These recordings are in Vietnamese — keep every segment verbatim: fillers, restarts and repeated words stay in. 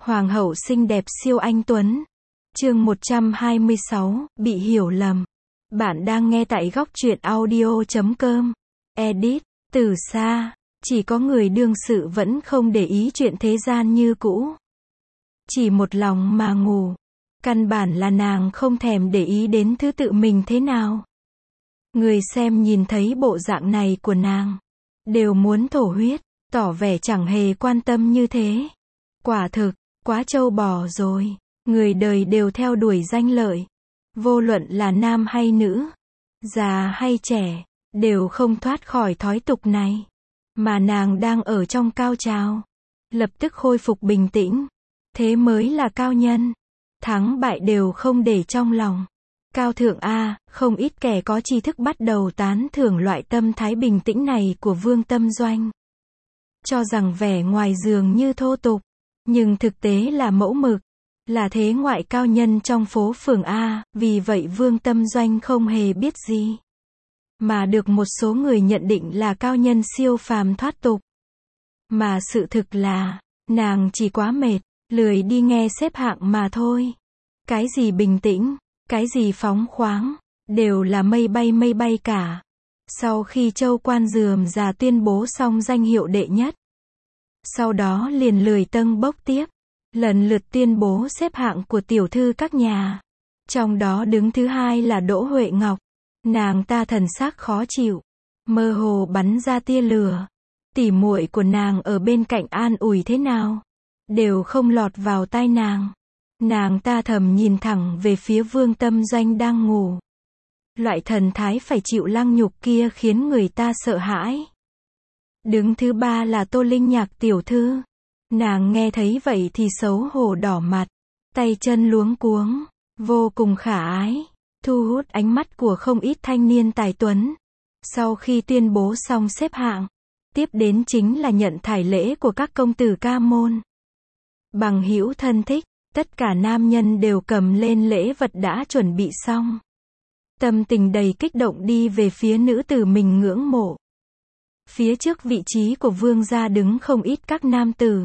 Hoàng hậu xinh đẹp siêu anh tuấn. Chương một trăm hai mươi sáu, bị hiểu lầm. Bạn đang nghe tại góc truyện audio chấm com. Edit, từ xa, chỉ có người đương sự vẫn không để ý chuyện thế gian như cũ. Chỉ một lòng mà ngủ. Căn bản là nàng không thèm để ý đến thứ tự mình thế nào. Người xem nhìn thấy bộ dạng này của nàng, đều muốn thổ huyết, tỏ vẻ chẳng hề quan tâm như thế. Quả thực, quá trâu bò rồi. Người đời đều theo đuổi danh lợi. Vô luận là nam hay nữ, già hay trẻ, đều không thoát khỏi thói tục này. Mà nàng đang ở trong cao trào. Lập tức khôi phục bình tĩnh. Thế mới là cao nhân. Thắng bại đều không để trong lòng. Cao thượng A, không ít kẻ có tri thức bắt đầu tán thưởng loại tâm thái bình tĩnh này của Vương Tâm Doanh. Cho rằng vẻ ngoài dường như thô tục, nhưng thực tế là mẫu mực, là thế ngoại cao nhân trong phố phường A, vì vậy Vương Tâm Doanh không hề biết gì. Mà được một số người nhận định là cao nhân siêu phàm thoát tục. Mà sự thực là, nàng chỉ quá mệt, lười đi nghe xếp hạng mà thôi. Cái gì bình tĩnh, cái gì phóng khoáng, đều là mây bay mây bay cả. Sau khi Châu Quan Dườm già tuyên bố xong danh hiệu đệ nhất, sau đó liền lười tâng bốc tiếp, lần lượt tuyên bố xếp hạng của tiểu thư các nhà. Trong đó đứng thứ hai là Đỗ Huệ Ngọc. Nàng ta thần sắc khó chịu, mơ hồ bắn ra tia lửa. Tỉ muội của nàng ở bên cạnh an ủi thế nào, đều không lọt vào tai nàng. Nàng ta thầm nhìn thẳng về phía Vương Tâm Doanh đang ngủ. Loại thần thái phải chịu lăng nhục kia khiến người ta sợ hãi. Đứng thứ ba là Tô Linh Nhạc tiểu thư. Nàng nghe thấy vậy thì xấu hổ đỏ mặt, tay chân luống cuống, vô cùng khả ái, thu hút ánh mắt của không ít thanh niên tài tuấn. Sau khi tuyên bố xong xếp hạng, tiếp đến chính là nhận thải lễ của các công tử ca môn. Bằng hữu thân thích, tất cả nam nhân đều cầm lên lễ vật đã chuẩn bị xong. Tâm tình đầy kích động đi về phía nữ tử mình ngưỡng mộ. Phía trước vị trí của vương gia đứng không ít các nam tử,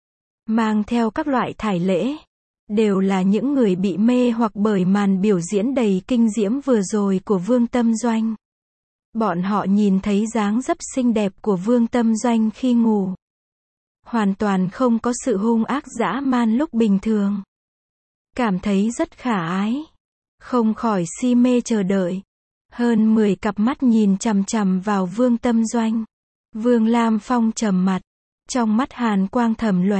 mang theo các loại thải lễ. Đều là những người bị mê hoặc bởi màn biểu diễn đầy kinh diễm vừa rồi của Vương Tâm Doanh. Bọn họ nhìn thấy dáng dấp xinh đẹp của Vương Tâm Doanh khi ngủ. Hoàn toàn không có sự hung ác dã man lúc bình thường. Cảm thấy rất khả ái. Không khỏi si mê chờ đợi. Hơn mười cặp mắt nhìn chằm chằm vào Vương Tâm Doanh. Vương Lam Phong trầm mặt. Trong mắt hàn quang thầm lóe.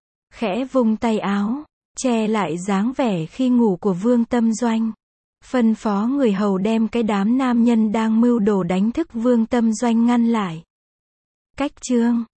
Khẽ vung tay áo, che lại dáng vẻ khi ngủ của Vương Tâm Doanh. Phân phó người hầu đem cái đám nam nhân đang mưu đồ đánh thức Vương Tâm Doanh ngăn lại. Cách chương